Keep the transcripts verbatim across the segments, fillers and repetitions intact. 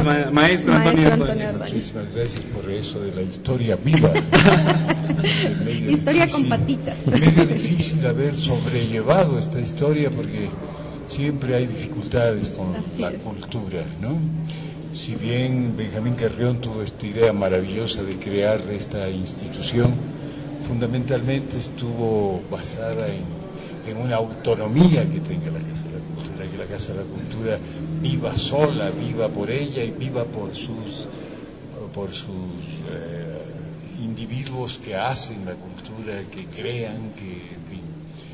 gracias, ma- maestro Antonio Maestro Antonio Ordóñez. Ordóñez. Muchísimas gracias por eso de la historia viva. Medio Historia difícil- con patitas. Medio difícil haber sobrellevado esta historia porque siempre hay dificultades con Así la es. cultura, ¿no? Si bien Benjamín Carrión tuvo esta idea maravillosa de crear esta institución, fundamentalmente estuvo basada en, en una autonomía que tenga la Casa de la Cultura, que la Casa de la Cultura viva sola, viva por ella y viva por sus, por sus eh, individuos que hacen la cultura, que crean, que, en fin.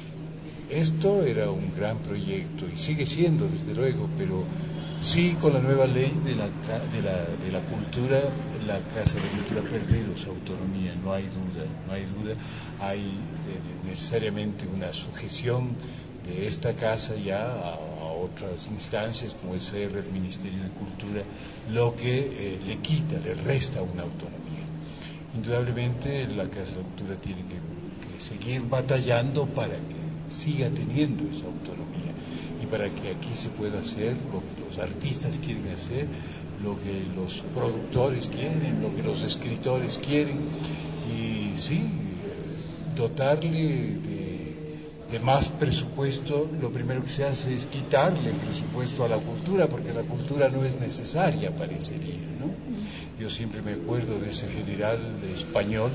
Esto era un gran proyecto y sigue siendo, desde luego, pero sí, con la nueva ley de la, de la, de la cultura, la Casa de la Cultura ha perdido su autonomía, no hay duda, no hay duda. Hay eh, necesariamente una sujeción de esta casa ya a, a otras instancias, como es ser el Ministerio de Cultura, lo que eh, le quita, le resta una autonomía. Indudablemente la Casa de la Cultura tiene que, que seguir batallando para que siga teniendo esa autonomía y para que aquí se pueda hacer lo que los artistas quieren hacer, lo que los productores quieren, lo que los escritores quieren y sí, dotarle de, de más presupuesto. Lo primero que se hace es quitarle presupuesto a la cultura porque la cultura no es necesaria, parecería, ¿no? Yo siempre me acuerdo de ese general español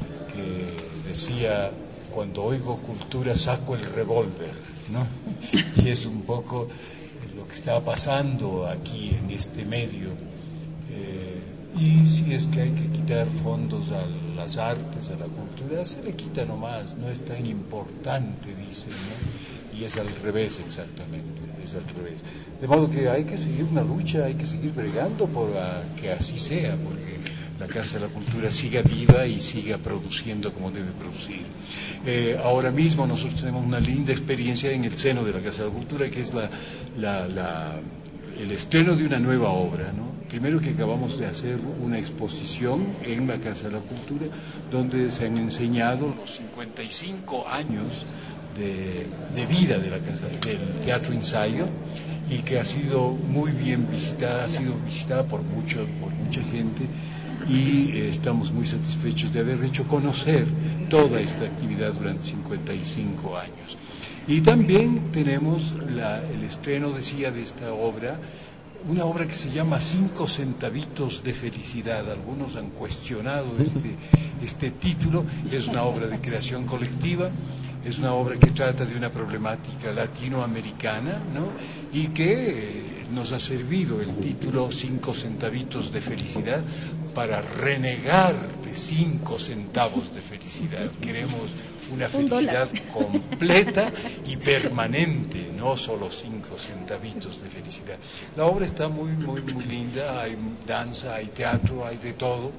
que decía: cuando oigo cultura saco el revólver, ¿no? Y es un poco lo que está pasando aquí en este medio. Eh, y si es que hay que quitar fondos a las artes, a la cultura, se le quita nomás, no es tan importante, dicen, ¿no? Y es al revés exactamente, es al revés. De modo que hay que seguir una lucha, hay que seguir bregando por a, que así sea, porque la Casa de la Cultura siga viva y siga produciendo como debe producir. Eh, ahora mismo nosotros tenemos una linda experiencia en el seno de la Casa de la Cultura, que es la, la, la, el estreno de una nueva obra, ¿no? Primero que acabamos de hacer una exposición en la Casa de la Cultura, donde se han enseñado los cincuenta y cinco años de, de vida de la casa, del Teatro Ensayo, y que ha sido muy bien visitada, ha sido visitada por, mucho, por mucha gente, y eh, estamos muy satisfechos de haber hecho conocer toda esta actividad durante cincuenta y cinco años. Y también tenemos la, el estreno, decía, de esta obra, una obra que se llama Cinco centavitos de felicidad. Algunos han cuestionado este, este título. Es una obra de creación colectiva, es una obra que trata de una problemática latinoamericana, ¿no? Y que eh, nos ha servido el título Cinco centavitos de felicidad para renegar de cinco centavos de felicidad. Queremos una felicidad completa y permanente, no solo cinco centavitos de felicidad. La obra está muy, muy, muy linda, hay danza, hay teatro, hay de todo,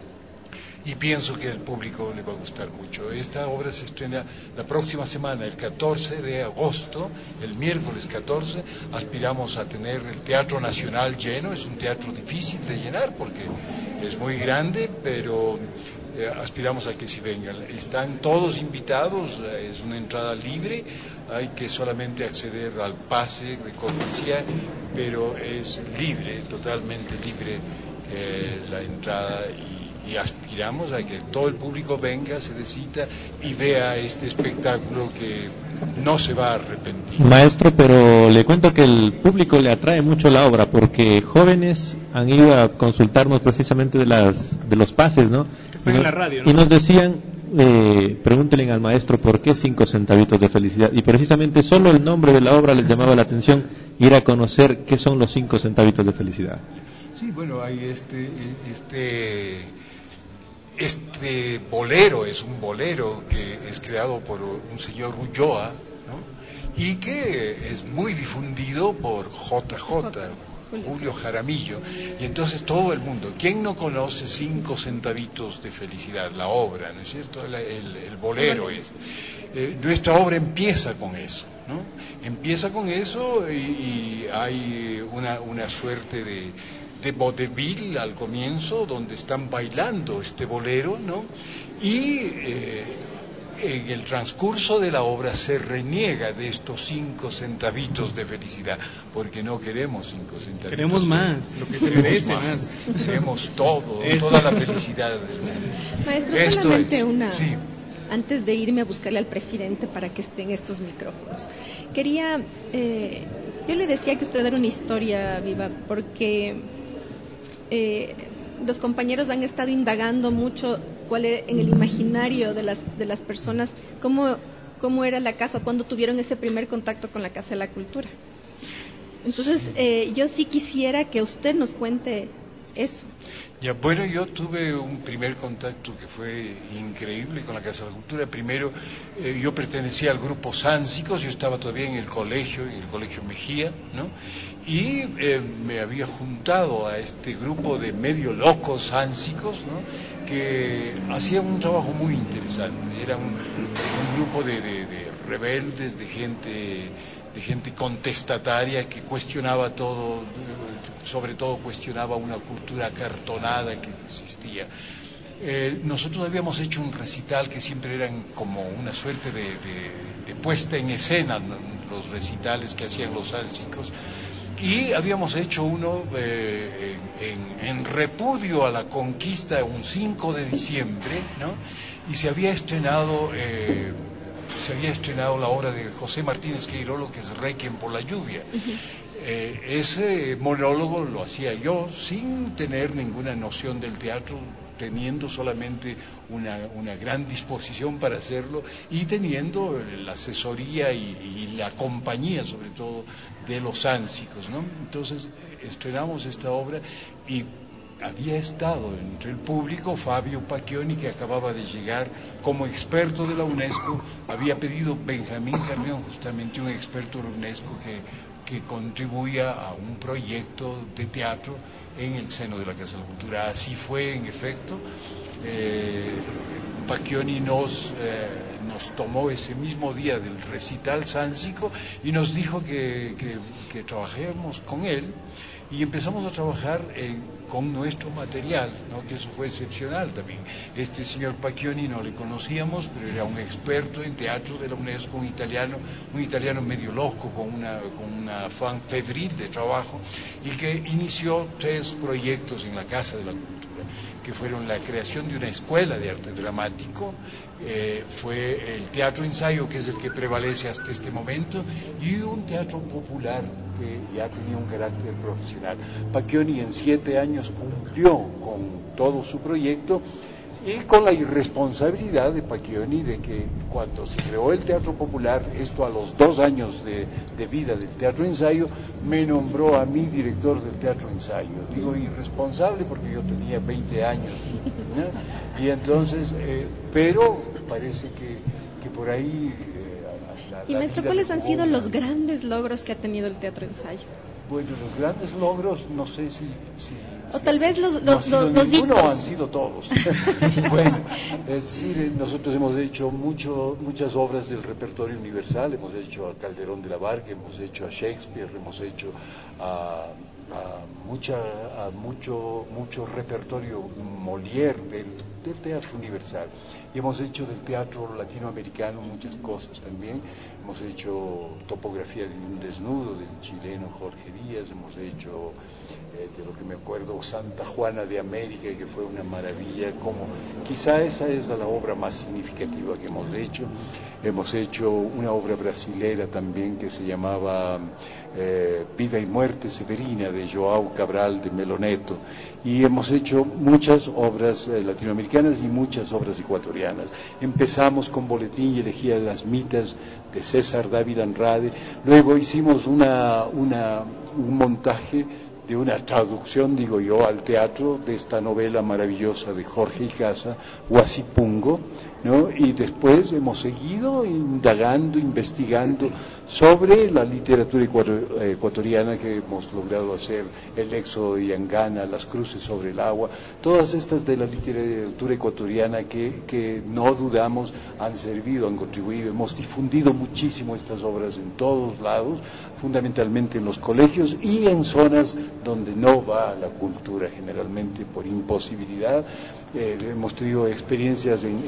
y pienso que al público le va a gustar mucho. Esta obra se estrena la próxima semana, el catorce de agosto, el miércoles catorce. Aspiramos a tener el Teatro Nacional lleno. Es un teatro difícil de llenar porque es muy grande, pero eh, aspiramos a que sí vengan. Están todos invitados, eh, es una entrada libre, hay que solamente acceder al pase de cortesía, pero es libre, totalmente libre eh, la entrada, y, y aspiramos a que todo el público venga, se decida y vea este espectáculo que no se va a arrepentir. Maestro, pero le cuento que el público le atrae mucho la obra porque jóvenes han ido a consultarnos precisamente de las de los pases, ¿no? Que están en la radio, ¿no? Y nos decían, eh, pregúntenle al maestro por qué cinco centavitos de felicidad, y precisamente solo el nombre de la obra les llamaba la atención, ir a conocer qué son los cinco centavitos de felicidad. Sí, bueno, hay este este este bolero, es un bolero que es creado por un señor Ulloa, ¿no? Y que es muy difundido por J J, Julio Jaramillo, y entonces todo el mundo, ¿quién no conoce Cinco centavitos de felicidad? La obra, ¿no es cierto? El, el, el bolero es. Eh, nuestra obra empieza con eso, ¿no? Empieza con eso y, y hay una, una suerte de de vodevil al comienzo, donde están bailando este bolero, ¿no? Y eh, en el transcurso de la obra se reniega de estos cinco centavitos de felicidad, porque no queremos cinco centavitos. Queremos más, lo que se merece más. más. Queremos todo, Eso. toda la felicidad del mundo. Maestro, Esto solamente es, una... Sí. Antes de irme a buscarle al presidente para que esté en estos micrófonos, quería, eh, yo le decía que usted era una historia viva, porque eh, los compañeros han estado indagando mucho cuál era, en el imaginario de las de las personas, cómo, cómo era la casa, cuando tuvieron ese primer contacto con la Casa de la Cultura. Entonces, eh, yo sí quisiera que usted nos cuente eso. Ya, bueno, yo tuve un primer contacto que fue increíble con la Casa de la Cultura. Primero, eh, yo pertenecía al grupo Sánsicos, yo estaba todavía en el colegio, en el colegio Mejía, ¿no? Y eh, me había juntado a este grupo de medio locos sánsicos, ¿no? Que hacían un trabajo muy interesante. Era un, un grupo de, de, de rebeldes, de gente... de gente contestataria que cuestionaba todo, sobre todo cuestionaba una cultura acartonada que existía. Eh, nosotros habíamos hecho un recital que siempre eran como una suerte de, de, de puesta en escena, ¿no? Los recitales que hacían los sánsicos, y habíamos hecho uno eh, en, en repudio a la conquista un cinco de diciembre, ¿no? Y se había estrenado... Eh, se había estrenado la obra de José Martínez Queirolo, que es Requiem por la lluvia. Uh-huh. Eh, ese monólogo lo hacía yo sin tener ninguna noción del teatro, teniendo solamente una, una gran disposición para hacerlo y teniendo la asesoría y, y la compañía, sobre todo, de los sánsicos, ¿no? Entonces estrenamos esta obra y había estado entre el público Fabio Pacchioni, que acababa de llegar como experto de la UNESCO. Había pedido Benjamín Carrión, justamente un experto de la UNESCO que, que contribuía a un proyecto de teatro en el seno de la Casa de la Cultura. Así fue, en efecto. eh, Pacchioni nos, eh, nos tomó ese mismo día del recital sánsico y nos dijo que, que, que trabajemos con él. Y empezamos a trabajar en, con nuestro material, ¿no? Que eso fue excepcional también. Este señor Pacchioni no le conocíamos, pero era un experto en teatro de la UNESCO, un italiano, un italiano medio loco, con una, con una afán febril de trabajo, y que inició tres proyectos en la Casa de la Cultura, que fueron la creación de una escuela de arte dramático, eh, fue el teatro ensayo, que es el que prevalece hasta este momento, y un teatro popular que ya tenía un carácter profesional. Pacchioni en siete años cumplió con todo su proyecto y con la irresponsabilidad de Pacchioni de que cuando se creó el teatro popular, esto a los dos años de, de vida del teatro ensayo, me nombró a mí director del teatro ensayo. Digo irresponsable porque yo tenía veinte años, ¿no? Y entonces, eh, pero parece que, que por ahí... Eh, la, y la maestro, ¿cuáles han sido los grandes logros que ha tenido el teatro ensayo? Bueno, los grandes logros, no sé si... si o si tal vez los, no los, los, los ninguno, hitos. Han sido todos. Bueno, es decir, nosotros hemos hecho mucho, muchas obras del repertorio universal, hemos hecho a Calderón de la Barca, hemos hecho a Shakespeare, hemos hecho a, a, mucha, a mucho, mucho repertorio Molière del, del teatro universal. Y hemos hecho del teatro latinoamericano muchas cosas también. Hemos hecho Topografía de un desnudo del chileno Jorge Díaz, hemos hecho, eh, de lo que me acuerdo, Santa Juana de América, que fue una maravilla. Como quizá esa es la obra más significativa que hemos hecho. Hemos hecho una obra brasilera también que se llamaba eh, Vida y Muerte Severina, de João Cabral de Meloneto. Y hemos hecho muchas obras eh, latinoamericanas y muchas obras ecuatorianas. Empezamos con Boletín y Elegía de las Mitas de César Dávila Andrade, luego hicimos una, una, un montaje de una traducción, digo yo, al teatro de esta novela maravillosa de Jorge Icaza, Huasipungo, ¿no? Y después hemos seguido indagando, investigando sobre la literatura ecuatoriana, que hemos logrado hacer El éxodo de Yangana, Las cruces sobre el agua, todas estas de la literatura ecuatoriana que, que no dudamos han servido, han contribuido. Hemos difundido muchísimo estas obras en todos lados, fundamentalmente en los colegios y en zonas donde no va la cultura generalmente por imposibilidad. Eh, hemos tenido experiencias en, en lugares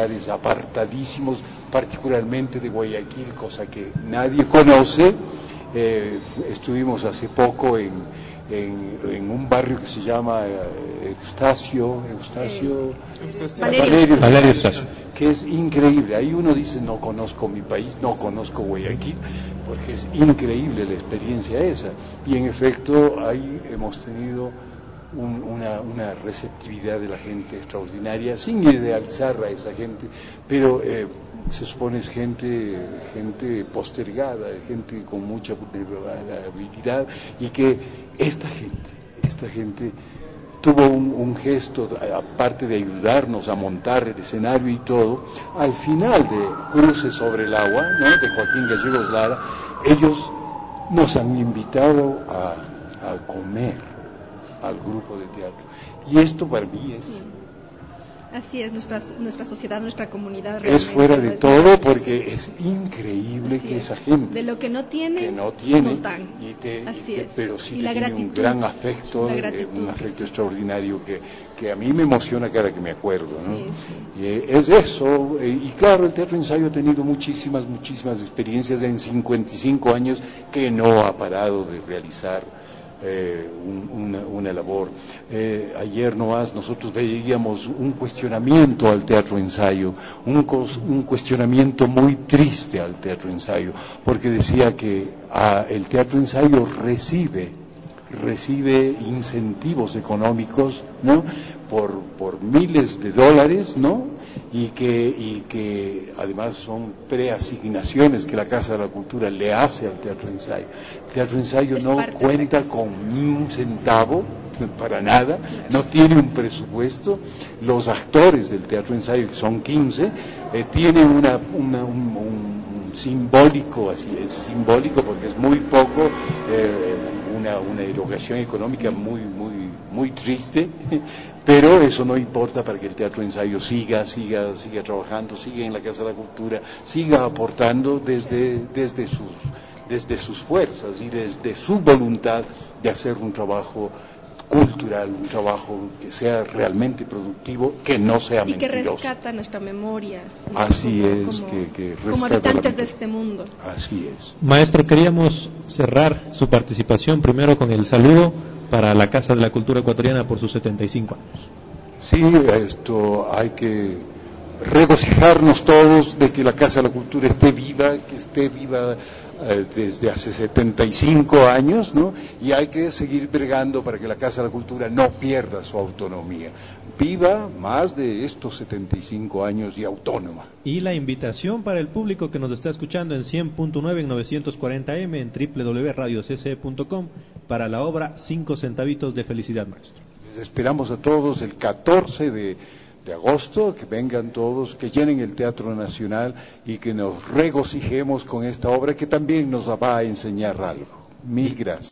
lugares apartadísimos, particularmente de Guayaquil, cosa que nadie conoce. Eh, estuvimos hace poco en, en, en un barrio que se llama eh, Eustacio, Eustacio, eh, Valerio, Valerio Eustacio, que es increíble. Ahí uno dice, no conozco mi país, no conozco Guayaquil, porque es increíble la experiencia esa. Y en efecto, ahí hemos tenido un, una, una receptividad de la gente extraordinaria, sin idealizar a esa gente, pero eh, se supone es gente, gente postergada, gente con mucha vulnerabilidad, y que esta gente, esta gente tuvo un, un gesto, aparte de ayudarnos a montar el escenario y todo, al final de Cruce sobre el Agua, ¿no?, de Joaquín Gallegos Lara, ellos nos han invitado a, a comer al grupo de teatro. Y esto para mí es... Así es, nuestra, nuestra sociedad, nuestra comunidad. Es fuera de todo, porque es increíble que esa gente... De lo que no tiene, que no tiene nos dan. Y te, Así y te, es. pero sí y te la tiene gratitud, un gran afecto, eh, un afecto sí. extraordinario que, que a mí me emociona cada que me acuerdo, ¿no? Sí, sí. Y eh, es eso, eh, y claro, el Teatro Ensayo ha tenido muchísimas, muchísimas experiencias en cincuenta y cinco años que no ha parado de realizar Eh, un, una, una labor. Eh, ayer nomás nosotros veíamos un cuestionamiento al Teatro Ensayo, un, un cuestionamiento muy triste al Teatro Ensayo, porque decía que ah, el Teatro Ensayo recibe, recibe incentivos económicos, ¿no?, por, por miles de dólares, ¿no?, y que, y que además son preasignaciones que la Casa de la Cultura le hace al Teatro Ensayo. El Teatro Ensayo no cuenta con un centavo, para nada, no tiene un presupuesto. Los actores del Teatro Ensayo, que son quince, eh, tienen una, una, un, un, un simbólico, así es simbólico porque es muy poco, eh, una, una erogación económica muy, muy, muy triste, pero eso no importa para que el Teatro Ensayo siga, siga, siga trabajando, siga en la Casa de la Cultura, siga aportando desde, desde sus, desde sus fuerzas y desde su voluntad de hacer un trabajo cultural, un trabajo que sea realmente productivo, que no sea y mentiroso. Y que rescata nuestra memoria. Así como, es, como, que, que rescata como habitantes de este mundo. Así es. Maestro, queríamos cerrar su participación primero con el saludo para la Casa de la Cultura Ecuatoriana por sus setenta y cinco años. Sí, esto hay que regocijarnos todos de que la Casa de la Cultura esté viva, que esté viva eh, desde hace setenta y cinco años, ¿no? Y hay que seguir bregando para que la Casa de la Cultura no pierda su autonomía. Viva más de estos setenta y cinco años y autónoma. Y la invitación para el público que nos está escuchando en cien punto nueve, en novecientos cuarenta eme, en doble u doble u doble u punto radio c c punto com, para la obra Cinco Centavitos de Felicidad, maestro. Les esperamos a todos el catorce de de agosto, que vengan todos, que llenen el Teatro Nacional y que nos regocijemos con esta obra que también nos va a enseñar algo. Mil gracias.